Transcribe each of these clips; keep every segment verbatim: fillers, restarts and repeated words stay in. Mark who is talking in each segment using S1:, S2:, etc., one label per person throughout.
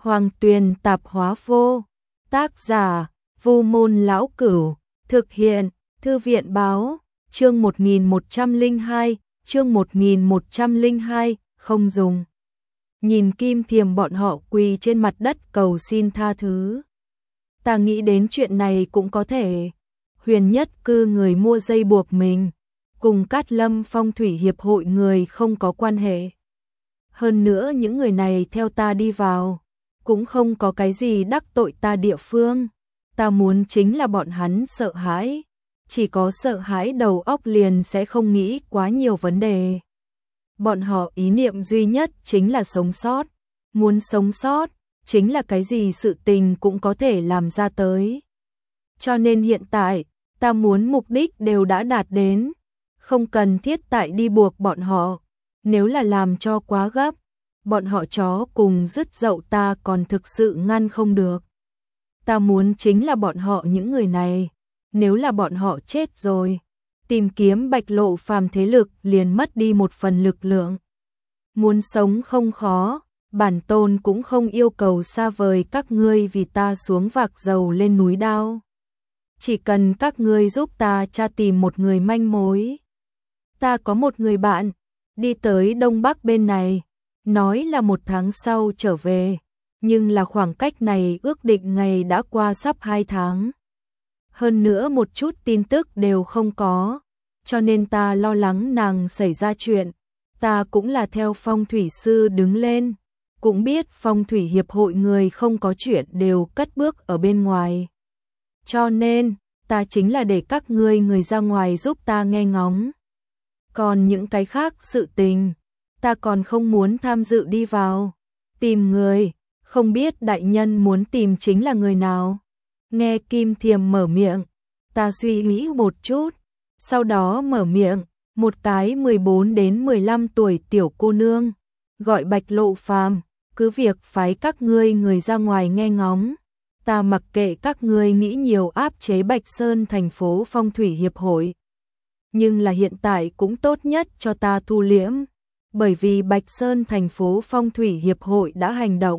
S1: Hoàng Tuyền Tạp Hóa Vô. Tác giả: Vu Môn Lão Cửu. Thực hiện: Thư viện Báo. Chương một nghìn một trăm lẻ hai, chương một nghìn một trăm lẻ hai, không dùng. Nhìn Kim Thiềm bọn họ quỳ trên mặt đất cầu xin tha thứ. Ta nghĩ đến chuyện này cũng có thể. Huyền Nhất Cư người mua dây buộc mình, cùng Cát Lâm Phong thủy hiệp hội người không có quan hệ. Hơn nữa những người này theo ta đi vào, cũng không có cái gì đắc tội ta địa phương. Ta muốn chính là bọn hắn sợ hãi. Chỉ có sợ hãi đầu óc liền sẽ không nghĩ quá nhiều vấn đề. Bọn họ ý niệm duy nhất chính là sống sót. Muốn sống sót, chính là cái gì sự tình cũng có thể làm ra tới. Cho nên hiện tại, ta muốn mục đích đều đã đạt đến. Không cần thiết tại đi buộc bọn họ. Nếu là làm cho quá gấp, bọn họ chó cùng dứt dậu ta còn thực sự ngăn không được. Ta muốn chính là bọn họ những người này. Nếu là bọn họ chết rồi, tìm kiếm Bạch Lộ phàm thế lực liền mất đi một phần lực lượng. Muốn sống không khó, bản tôn cũng không yêu cầu xa vời các ngươi vì ta xuống vạc dầu lên núi đao. Chỉ cần các ngươi giúp ta tra tìm một người manh mối. Ta có một người bạn, đi tới Đông Bắc bên này, nói là một tháng sau trở về, nhưng là khoảng cách này ước định ngày đã qua sắp hai tháng. Hơn nữa một chút tin tức đều không có, cho nên ta lo lắng nàng xảy ra chuyện. Ta cũng là theo phong thủy sư đứng lên, cũng biết phong thủy hiệp hội người không có chuyện đều cất bước ở bên ngoài. Cho nên, ta chính là để các ngươi người ra ngoài giúp ta nghe ngóng. Còn những cái khác sự tình, ta còn không muốn tham dự đi vào. Tìm người, không biết đại nhân muốn tìm chính là người nào. Nghe Kim Thiềm mở miệng, ta suy nghĩ một chút, sau đó mở miệng, một cái mười bốn đến mười lăm tuổi tiểu cô nương, gọi Bạch Lộ phàm, cứ việc phái các ngươi người ra ngoài nghe ngóng, ta mặc kệ các ngươi nghĩ nhiều áp chế Bạch Sơn thành phố phong thủy hiệp hội. Nhưng là hiện tại cũng tốt nhất cho ta thu liễm, bởi vì Bạch Sơn thành phố phong thủy hiệp hội đã hành động.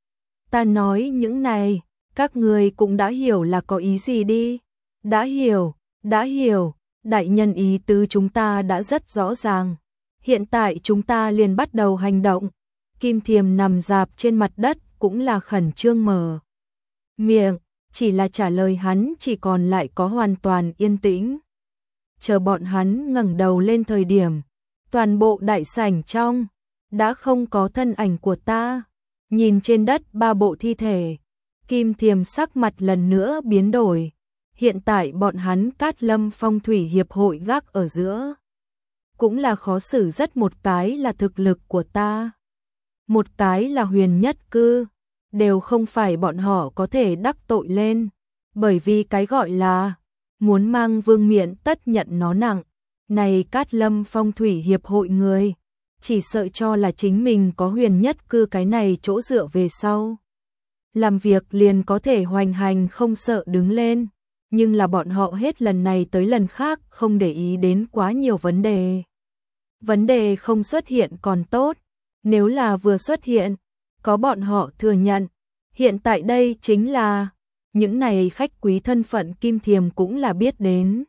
S1: Ta nói những này, các ngươi cũng đã hiểu là có ý gì đi. Đã hiểu, đã hiểu, đại nhân ý tứ chúng ta đã rất rõ ràng. Hiện tại chúng ta liền bắt đầu hành động. Kim Thiềm nằm rạp trên mặt đất cũng là khẩn trương mở miệng, chỉ là trả lời hắn chỉ còn lại có hoàn toàn yên tĩnh. Chờ bọn hắn ngẩng đầu lên thời điểm, toàn bộ đại sảnh trong đã không có thân ảnh của ta. Nhìn trên đất ba bộ thi thể, Kim Thiềm sắc mặt lần nữa biến đổi. Hiện tại bọn hắn Cát Lâm Phong thủy hiệp hội gác ở giữa, cũng là khó xử rất, một cái là thực lực của ta, một cái là Huyền Nhất Cư, đều không phải bọn họ có thể đắc tội lên, bởi vì cái gọi là muốn mang vương miện tất nhận nó nặng. Này Cát Lâm Phong thủy hiệp hội người, chỉ sợ cho là chính mình có Huyền Nhất Cư cái này chỗ dựa về sau, làm việc liền có thể hoành hành không sợ đứng lên. Nhưng là bọn họ hết lần này tới lần khác không để ý đến quá nhiều vấn đề. Vấn đề không xuất hiện còn tốt, nếu là vừa xuất hiện, có bọn họ thừa nhận. Hiện tại đây chính là, những này khách quý thân phận Kim Thiềm cũng là biết đến.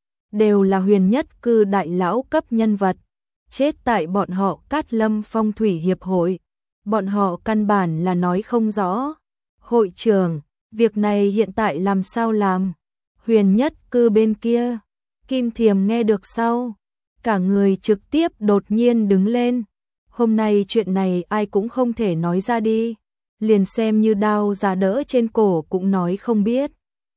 S1: Đều là Huyền Nhất Cư đại lão cấp nhân vật, chết tại bọn họ Cát Lâm Phong thủy hiệp hội. Bọn họ căn bản là nói không rõ. Hội trưởng, việc này hiện tại làm sao làm? Huyền Nhất Cư bên kia, Kim Thiềm nghe được sau, cả người trực tiếp đột nhiên đứng lên. Hôm nay chuyện này ai cũng không thể nói ra đi, liền xem như đao giá đỡ trên cổ cũng nói không biết.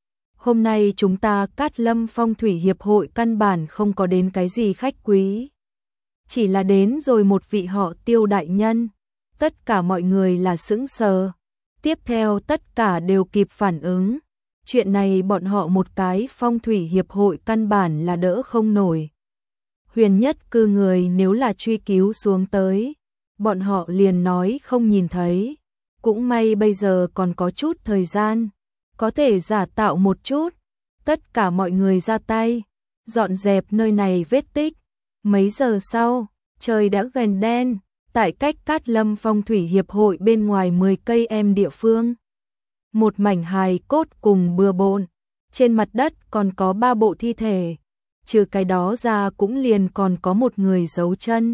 S1: Hôm nay chúng ta Cát Lâm Phong thủy hiệp hội căn bản không có đến cái gì khách quý, chỉ là đến rồi một vị họ Tiêu đại nhân. Tất cả mọi người là sững sờ, tiếp theo tất cả đều kịp phản ứng. Chuyện này bọn họ một cái phong thủy hiệp hội căn bản là đỡ không nổi. Huyền Nhất Cư người nếu là truy cứu xuống tới, bọn họ liền nói không nhìn thấy. Cũng may bây giờ còn có chút thời gian, có thể giả tạo một chút. Tất cả mọi người ra tay, dọn dẹp nơi này vết tích. Mấy giờ sau, trời đã gần đen, tại cách Cát Lâm Phong thủy hiệp hội bên ngoài mười cây em địa phương. Một mảnh hài cốt cùng bừa bộn, trên mặt đất còn có ba bộ thi thể, trừ cái đó ra cũng liền còn có một người giấu chân.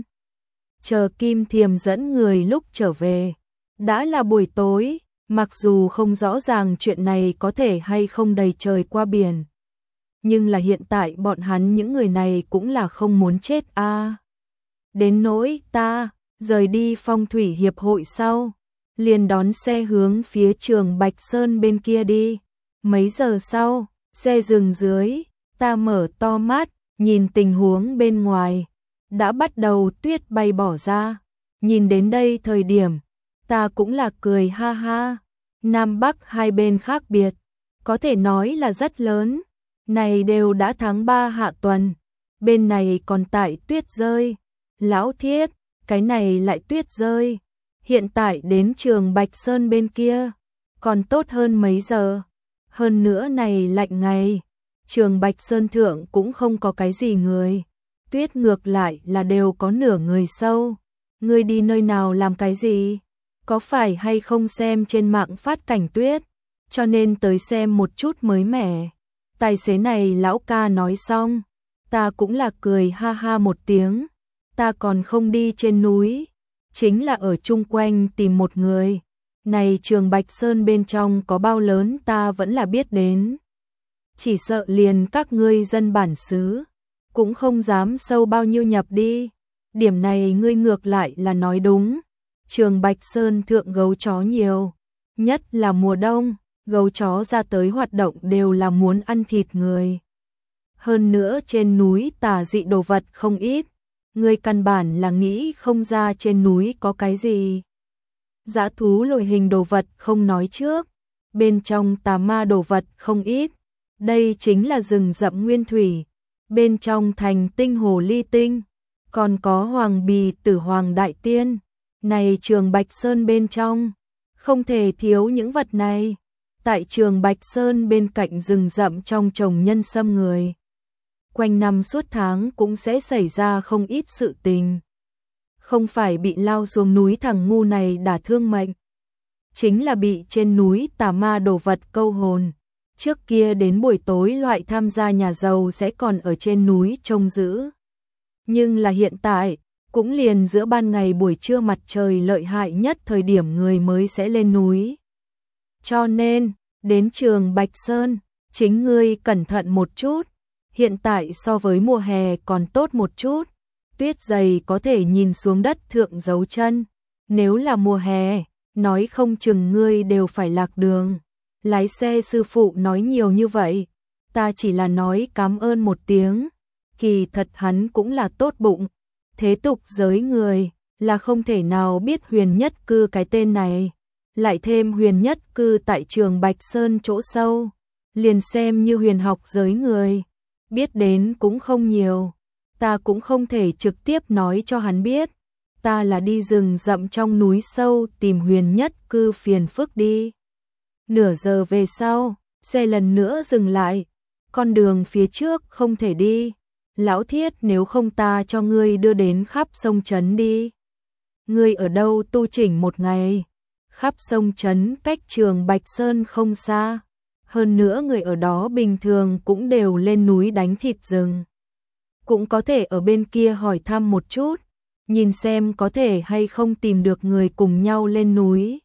S1: Chờ Kim Thiềm dẫn người lúc trở về, đã là buổi tối, mặc dù không rõ ràng chuyện này có thể hay không đầy trời qua biển. Nhưng là hiện tại bọn hắn những người này cũng là không muốn chết a. À. Đến nỗi ta, rời đi Phong thủy hiệp hội sau, liền đón xe hướng phía trường Bạch Sơn bên kia đi. Mấy giờ sau, xe dừng dưới, ta mở to mắt, nhìn tình huống bên ngoài. Đã bắt đầu tuyết bay bỏ ra. Nhìn đến đây thời điểm, ta cũng là cười ha ha. Nam Bắc hai bên khác biệt, có thể nói là rất lớn. Này đều đã tháng ba hạ tuần, bên này còn tại tuyết rơi. Lão Thiết, cái này lại tuyết rơi. Hiện tại đến trường Bạch Sơn bên kia, còn tốt hơn mấy giờ. Hơn nữa này lạnh ngày, trường Bạch Sơn thượng cũng không có cái gì người. Tuyết ngược lại là đều có nửa người sâu. Ngươi đi nơi nào làm cái gì? Có phải hay không xem trên mạng phát cảnh tuyết, cho nên tới xem một chút mới mẻ. Tài xế này lão ca nói xong, ta cũng là cười ha ha một tiếng. Ta còn không đi trên núi, chính là ở chung quanh tìm một người. Này trường Bạch Sơn bên trong có bao lớn ta vẫn là biết đến. Chỉ sợ liền các ngươi dân bản xứ cũng không dám sâu bao nhiêu nhập đi. Điểm này ngươi ngược lại là nói đúng. Trường Bạch Sơn thượng gấu chó nhiều, nhất là mùa đông, gấu chó ra tới hoạt động đều là muốn ăn thịt người. Hơn nữa trên núi tà dị đồ vật không ít, ngươi căn bản là nghĩ không ra trên núi có cái gì. Dã thú loại hình đồ vật không nói trước, bên trong tà ma đồ vật không ít. Đây chính là rừng rậm nguyên thủy, bên trong thành tinh hồ ly tinh, còn có hoàng bì tử hoàng đại tiên. Này trường Bạch Sơn bên trong, không thể thiếu những vật này. Tại trường Bạch Sơn bên cạnh rừng rậm trong trồng nhân sâm người. Quanh năm suốt tháng cũng sẽ xảy ra không ít sự tình. Không phải bị lao xuống núi thằng ngu này đả thương mệnh, chính là bị trên núi tà ma đồ vật câu hồn. Trước kia đến buổi tối loại tham gia nhà giàu sẽ còn ở trên núi trông giữ. Nhưng là hiện tại, cũng liền giữa ban ngày buổi trưa mặt trời lợi hại nhất thời điểm người mới sẽ lên núi. Cho nên, đến trường Bạch Sơn, chính ngươi cẩn thận một chút. Hiện tại so với mùa hè còn tốt một chút. Tuyết dày có thể nhìn xuống đất thượng dấu chân. Nếu là mùa hè, nói không chừng ngươi đều phải lạc đường. Lái xe sư phụ nói nhiều như vậy, ta chỉ là nói cảm ơn một tiếng. Kỳ thật hắn cũng là tốt bụng. Thế tục giới người là không thể nào biết Huyền Nhất Cư cái tên này. Lại thêm Huyền Nhất Cư tại trường Bạch Sơn chỗ sâu, liền xem như huyền học giới người, biết đến cũng không nhiều. Ta cũng không thể trực tiếp nói cho hắn biết. Ta là đi rừng rậm trong núi sâu tìm Huyền Nhất Cư phiền phức đi. Nửa giờ về sau, xe lần nữa dừng lại. Con đường phía trước không thể đi. Lão Thiết, nếu không ta cho ngươi đưa đến khắp sông Trấn đi. Ngươi ở đâu tu chỉnh một ngày? Khắp sông Trấn cách trường Bạch Sơn không xa. Hơn nữa người ở đó bình thường cũng đều lên núi đánh thịt rừng. Cũng có thể ở bên kia hỏi thăm một chút, nhìn xem có thể hay không tìm được người cùng nhau lên núi.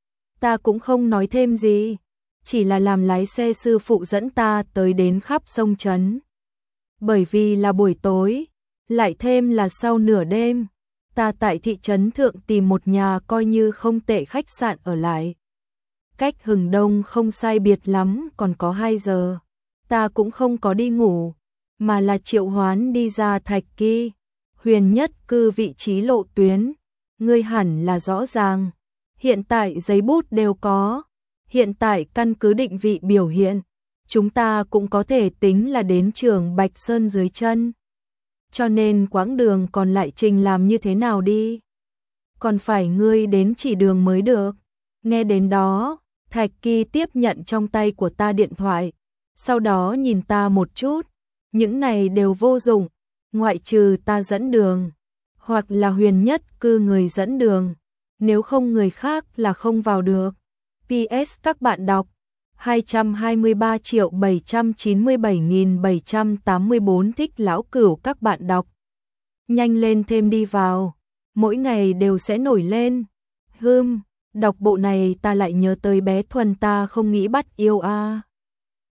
S1: Ta cũng không nói thêm gì, chỉ là làm lái xe sư phụ dẫn ta tới đến khắp sông Trấn. Bởi vì là buổi tối, lại thêm là sau nửa đêm, ta tại thị trấn thượng tìm một nhà coi như không tệ khách sạn ở lại. Cách hừng đông không sai biệt lắm, còn có hai giờ. Ta cũng không có đi ngủ, mà là triệu hoán đi ra Thạch Kỳ. Huyền Nhất Cư vị trí lộ tuyến, ngươi hẳn là rõ ràng. Hiện tại giấy bút đều có, hiện tại căn cứ định vị biểu hiện, chúng ta cũng có thể tính là đến trường Bạch Sơn dưới chân. Cho nên quãng đường còn lại trình làm như thế nào đi? Còn phải ngươi đến chỉ đường mới được. Nghe đến đó, Thạch Kỳ tiếp nhận trong tay của ta điện thoại, sau đó nhìn ta một chút. Những này đều vô dụng, ngoại trừ ta dẫn đường. hoặc là huyền nhất cư người dẫn đường, nếu không người khác là không vào được. pê ét các bạn đọc hai trăm hai mươi ba triệu bảy trăm chín mươi bảy nghìn bảy trăm tám mươi tư thích lão cửu các bạn đọc. Nhanh lên thêm đi vào, mỗi ngày đều sẽ nổi lên. Hưm, đọc bộ này ta lại nhớ tới bé Thuần ta không nghĩ bắt yêu a. À.